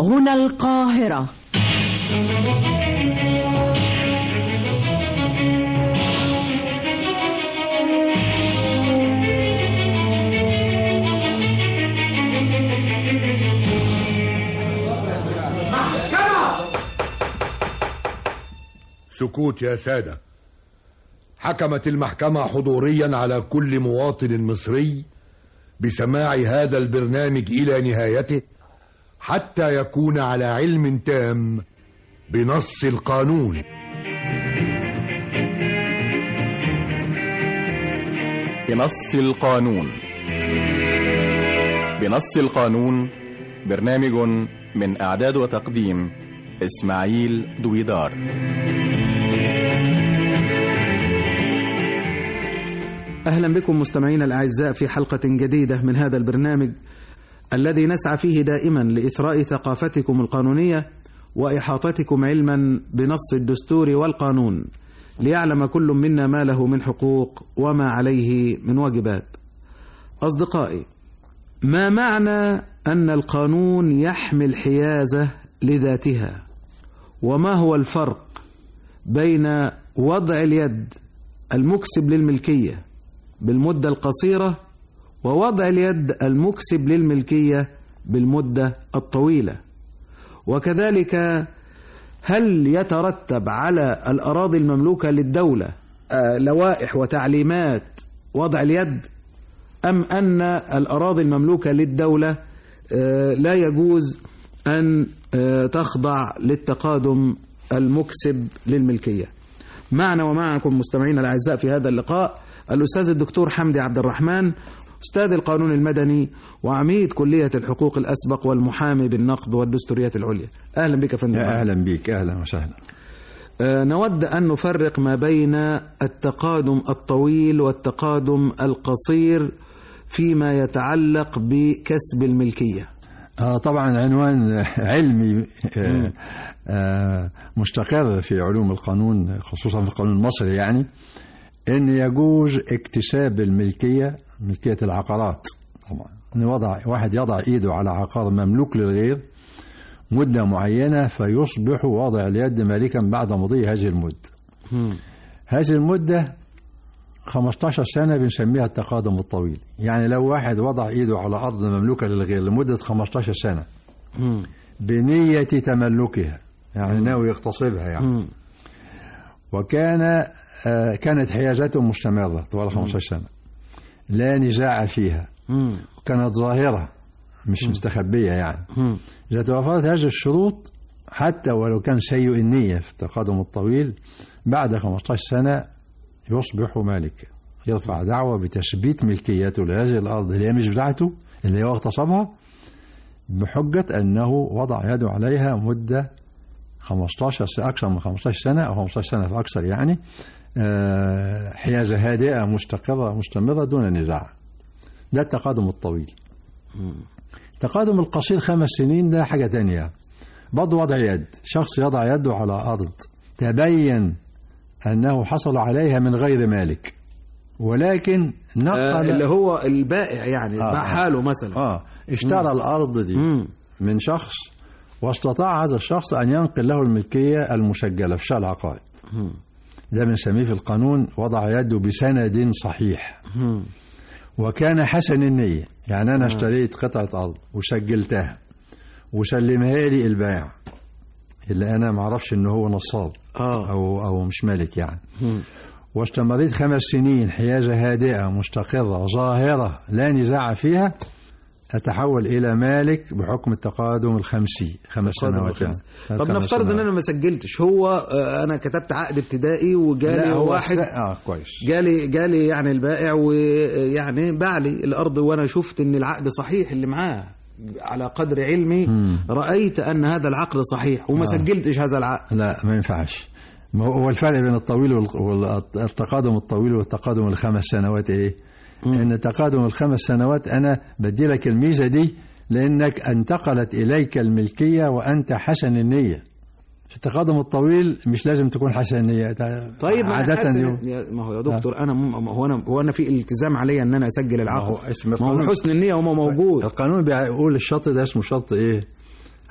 هنا القاهرة. سكوت يا سادة. حكمت المحكمة حضوريا على كل مواطن مصري بسماع هذا البرنامج إلى نهايته حتى يكون على علم تام بنص القانون. بنص القانون. بنص القانون برنامج من إعداد وتقديم إسماعيل دويدار. أهلا بكم مستمعينا الأعزاء في حلقة جديدة من هذا البرنامج الذي نسعى فيه دائما لإثراء ثقافتكم القانونية وإحاطتكم علما بنص الدستور والقانون ليعلم كل منا ما له من حقوق وما عليه من واجبات. أصدقائي، ما معنى أن القانون يحمل حيازة لذاتها؟ وما هو الفرق بين وضع اليد المكسب للملكية بالمدة القصيرة ووضع اليد المكسب للملكية بالمدة الطويلة؟ وكذلك هل يترتب على الأراضي المملوكة للدولة لوائح وتعليمات وضع اليد، أم أن الأراضي المملوكة للدولة لا يجوز أن تخضع للتقادم المكسب للملكية؟ معنا ومعكم مستمعينا الأعزاء في هذا اللقاء الأستاذ الدكتور حمدي عبد الرحمن، أستاذ القانون المدني وعميد كلية الحقوق الأسبق والمحامي بالنقد والدستوريات العليا. أهلا بك فندم. أهلا بك. أهلا وسهلا. نود أن نفرق ما بين التقادم الطويل والتقادم القصير فيما يتعلق بكسب الملكية. طبعا عنوان علمي مستقر في علوم القانون، خصوصا في القانون المصري، يعني أن يجوز اكتساب الملكية، ملكية العقارات. طبعا أن واحد يضع إيده على عقار مملوك للغير مدة معينة فيصبح واضع اليد مالكا بعد مضي هذه المدة. هذه المدة 15 سنة بنسميها التقادم الطويل. يعني لو واحد وضع إيده على أرض مملوكة للغير لمدة 15 سنة بنية تملكها، يعني ناوي يغتصبها يعني، كانت حيازته مستمرة طوال 15 سنة لا نزاع فيها، كانت ظاهرة مش مستخبية يعني. إذا توفرت هذه الشروط حتى ولو كان سيء النية في التقادم الطويل بعد 15 سنة يصبح مالك، يرفع دعوة بتثبيت ملكيته لهذه الأرض اللي هي مش بتاعته اللي هو اغتصبها بحجة أنه وضع يده عليها مدة 15 سنة، أكثر من 15 سنة أو 15 سنة فأكثر يعني، حيازة هادئة مستقرة مستمرة دون نزاع. ده التقادم الطويل. التقادم القصير 5 سنين ده حاجة تانية، برضه وضع يد، شخص يضع يده على أرض تبين أنه حصل عليها من غير مالك، ولكن نقل اللي هو البائع يعني باع حاله مثلا، اشترى الأرض دي من شخص واستطاع هذا الشخص أن ينقل له الملكية المسجلة في شأن العقائد. ده بنسميه في القانون وضع يده بسند صحيح وكان حسن النية. يعني أنا اشتريت قطعة أرض وسجلتها وسلمها لي البائع اللي أنا معرفش إنه هو نصاب أو مش مالك يعني، واستمريت 5 سنين حيازة هادئة مستقرة ظاهرة لا نزاع فيها، أتحول إلى مالك بحكم التقادم الخمسي 5 سنوات يعني. طب نفترض أن أنا ما سجلتش، هو أنا كتبت عقد ابتدائي وجالي واحد كويس، جالي يعني البائع ويعني باع لي الأرض وأنا شفت أن العقد صحيح اللي معاه على قدر علمي، رأيت أن هذا العقد صحيح وما سجلتش هذا العقد. لا ما ينفعش. ما هو الفرق بين الطويل والتقادم الطويل والتقادم ال5 سنوات إيه؟ إن تقادم ال5 سنوات أنا بدي لك الميزة دي لأنك انتقلت إليك الملكية وأنت حسن النية. في التقادم الطويل مش لازم تكون حسن النية. طيب عادة ما هو يا دكتور أنا في التزام علي أن أنا أسجل العقد. ما هو حسن النية وما موجود. القانون بيقول الشرط ده اسمه شرط إيه؟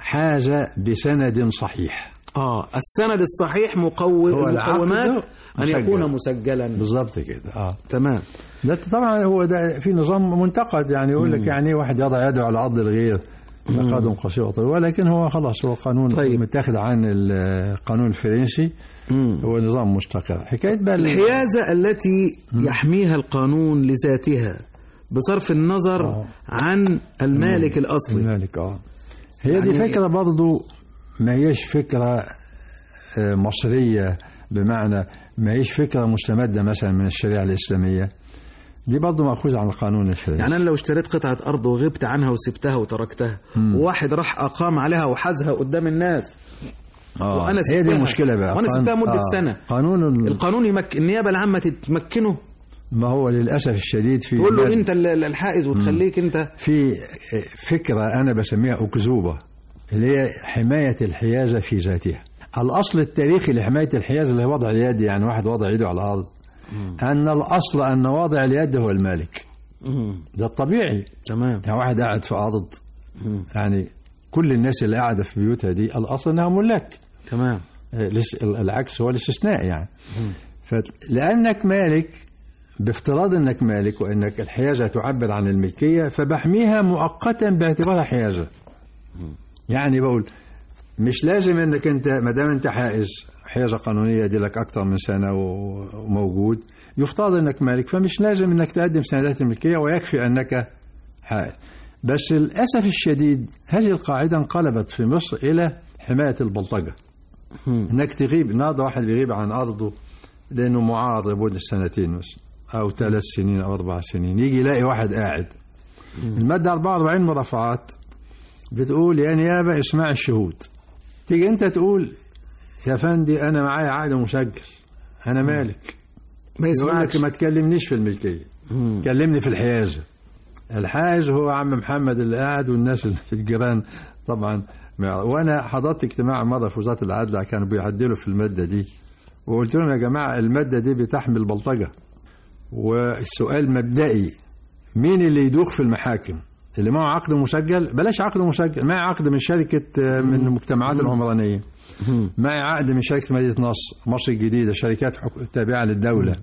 حاجة بسند صحيح. السند الصحيح هو المقومات أن مسجل. يكون مسجلا بالضبط كده. تمام. ده طبعا هو ده في نظام منتقد، يعني يقول لك يعني واحد يضع يده على أرض الغير تقادم قصير وطويل، ولكن هو خلاص هو قانون متاخد عن القانون الفرنسي، هو نظام مستقر. حكاية بقى الحيازة التي يحميها القانون لذاتها بصرف النظر عن المالك الأصلي. المالك هي يعني دي فكرة برضو ما هيش فكرة مصرية، بمعنى ما هيش فكرة مستمدة مثلا من الشريعة الإسلامية، دي برضو مأخوذ عن القانون الفرنسي. يعني أنا لو اشتريت قطعة أرض وغبت عنها وسبتها وتركتها وواحد راح أقام عليها وحازها قدام الناس وأنا سبتها، هي دي المشكلة بقى. وأنا سبتها مدة سنة، القانون النيابة العامة تمكنه. ما هو للأسف الشديد في تقول له أنت الحائز وتخليك أنت في فكرة أنا بسميها أكذوبة، اللي هي حماية الحيازة في ذاتها. الأصل التاريخي لحماية الحيازة اللي هو وضع اليد، يعني واحد وضع يده على الأرض، أن الأصل أن واضع اليد هو المالك. ده الطبيعي. تمام. يعني واحد قاعد في أرض، يعني كل الناس اللي قاعدة في بيوتها دي الأصل أنها ملاك. تمام. العكس هو الاستثناء يعني. فلأنك مالك، بافتراض أنك مالك وأنك الحيازة تعبر عن الملكية، فبحميها مؤقتا باعتبارها حيازة. يعني بقول مش لازم أنك أنت مدام أنت حيازة قانونية دي لك أكثر من سنة وموجود، يفترض أنك مالك، فمش لازم أنك تقدم سندات الملكية ويكفي أنك حائز. بس للأسف الشديد هذه القاعدة انقلبت في مصر إلى حماية البلطجة. أنك تغيب، النهارده واحد بيغيب عن أرضه لأنه معارض لمدة سنتين مثلا أو 3 سنين أو 4 سنين، يجي يلاقي واحد قاعد. المادة 44 مرافعات بتقول يا نيابة اسمع الشهود. تيجي أنت تقول يا فندي أنا معايا عقد مسجل، أنا مالك، ما يسمعك، ما تكلمنيش في الملكية، كلمني في الحيازة. الحائز هو عم محمد اللي قاعد، والناس اللي في الجيران طبعا. وأنا حضرت اجتماع مرة في وزارة العدل كانوا بيعدلوا في المادة دي، وقلت لهم يا جماعة المادة دي بتحمي البلطجة، والسؤال مبدئي مين اللي يدوخ في المحاكم؟ اللي معه عقد مسجل، بلاش عقد مسجل، معي عقد من شركة من المجتمعات العمرانية، معي عقد من شركة مدينة مصر الجديدة، شركات تابعة للدولة.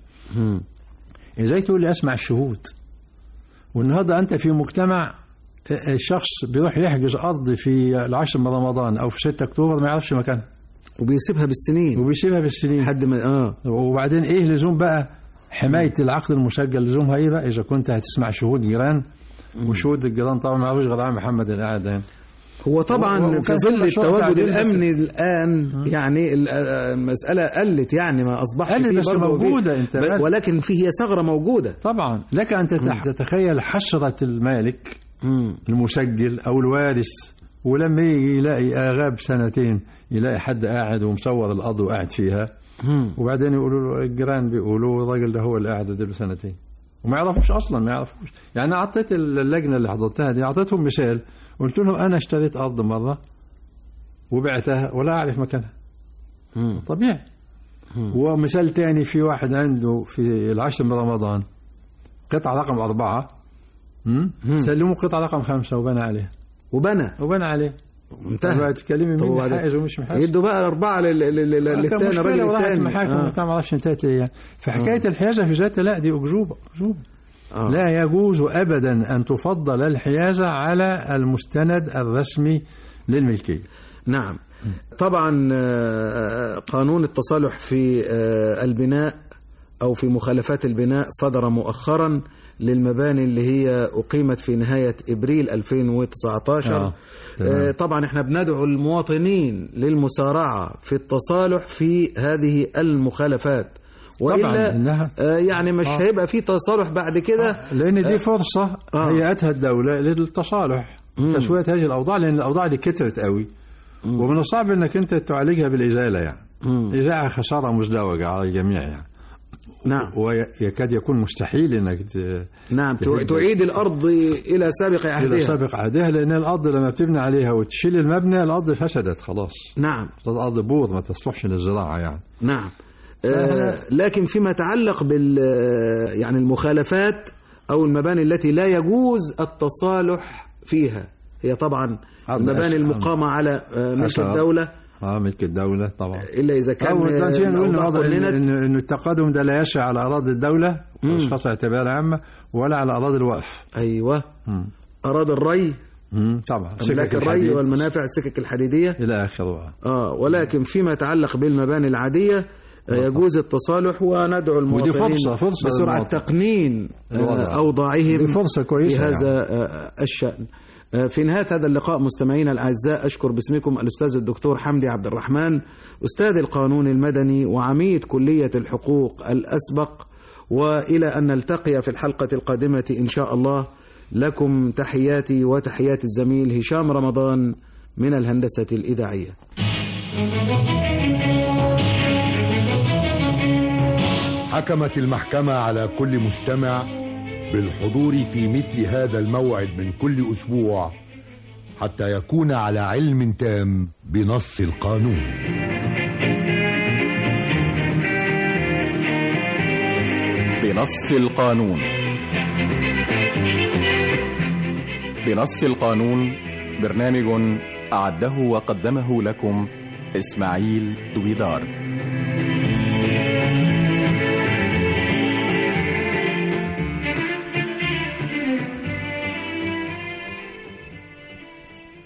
إزاي تقول لي أسمع الشهود؟ والنهارده أنت في مجتمع الشخص بيروح يحجز أرض في 10 من رمضان أو في 6 أكتوبر ما يعرفش مكانها، وبيسيبها بالسنين لحد ما وبعدين إيه لزوم بقى حماية العقد المسجل؟ لزومها إيه بقى إذا كنت هتسمع شهود جيران؟ وشهود الجيران طبعا ما يعرفوش غير عم محمد اللي قاعد هنا. هو طبعا في ظل التواجد الأمني الآن يعني المسألة قلت، يعني ما أصبحش فيه بس موجودة انت، ولكن فيه هي ثغرة موجودة. طبعا لك أن تتخيل حسرة المالك المسجل أو الوارث، ولما يجي يلاقي غاب 2 سنين يلاقي حد قاعد ومصور الأرض وقاعد فيها، وبعدين يقولوا له الجيران بيقولوا الراجل ده هو اللي قاعد ده 2 سنين، وما يعرفوش أصلا، ما يعرفوش. يعني أعطيت اللجنة اللي حضرتها دي أعطيتهم مثال، قلت لهم أنا اشتريت أرض مرة وبعتها ولا أعرف مكانها. طبيعي. ومثال تاني، في واحد عنده في 10 من رمضان قطعة رقم 4 سلموا قطعة رقم 5 وبنى عليها. وبنى عليه. انتهى. تكلمي مين حائز ومش محائز؟ يدوا بقى 4 للثاني الراجل الثاني. المحاكم ما تعرفش انتهت ايه. فحكاية الحيازة في ذاتها لا، دي أكذوبة. لا يجوز أبدا أن تفضل الحيازة على المستند الرسمي للملكية. نعم. طبعا قانون التصالح في البناء أو في مخالفات البناء صدر مؤخرا للمباني اللي هي أقيمت في نهاية إبريل 2019. طبعا احنا بندعو المواطنين للمسارعة في التصالح في هذه المخالفات، وإلا يعني مش هيبقى في تصالح بعد كده، لأن دي فرصة هيئتها الدولة للتصالح، تسوية هذه الأوضاع، لأن الأوضاع دي كترت قوي، ومن الصعب أنك أنت تعالجها بالإزالة، يعني إزالة خسارة مزدوجة على الجميع يعني. نعم. ويكاد يكون مستحيل أنك تعيد الأرض إلى سابق عهدها، لأن الأرض لما بتبني عليها وتشيل المبنى الأرض فسدت خلاص. نعم. الأرض بور ما تصلحش للزراعة يعني. نعم. لكن فيما يتعلق يعني المخالفات أو المباني التي لا يجوز التصالح فيها، هي طبعا المباني المقامة على ملك الدولة. ملك الدولة طبعا، إلا إذا كان إنه التقدم ده لا يشع على أراضي الدولة وأشخاص اعتبار عامة ولا على أراضي الوقف. أيوة. أراضي الري طبعا، سكك الري والمنافع السكك الحديدية إلى آخره. ولكن فيما يتعلق بالمباني العادية يجوز التصالح، وندعو المواطنين ودي فرصة بسرعة تقنين أوضاعهم فرصة كويسة في هذا الشأن. في نهاية هذا اللقاء مستمعينا الأعزاء، أشكر باسمكم الأستاذ الدكتور حمدي عبد الرحمن، أستاذ القانون المدني وعميد كلية الحقوق الأسبق، وإلى أن نلتقي في الحلقة القادمة إن شاء الله، لكم تحياتي وتحيات الزميل هشام رمضان من الهندسة الإذاعية. حكمت المحكمة على كل مستمع بالحضور في مثل هذا الموعد من كل أسبوع حتى يكون على علم تام بنص القانون. بنص القانون. بنص القانون برنامج أعده وقدمه لكم إسماعيل دويدار.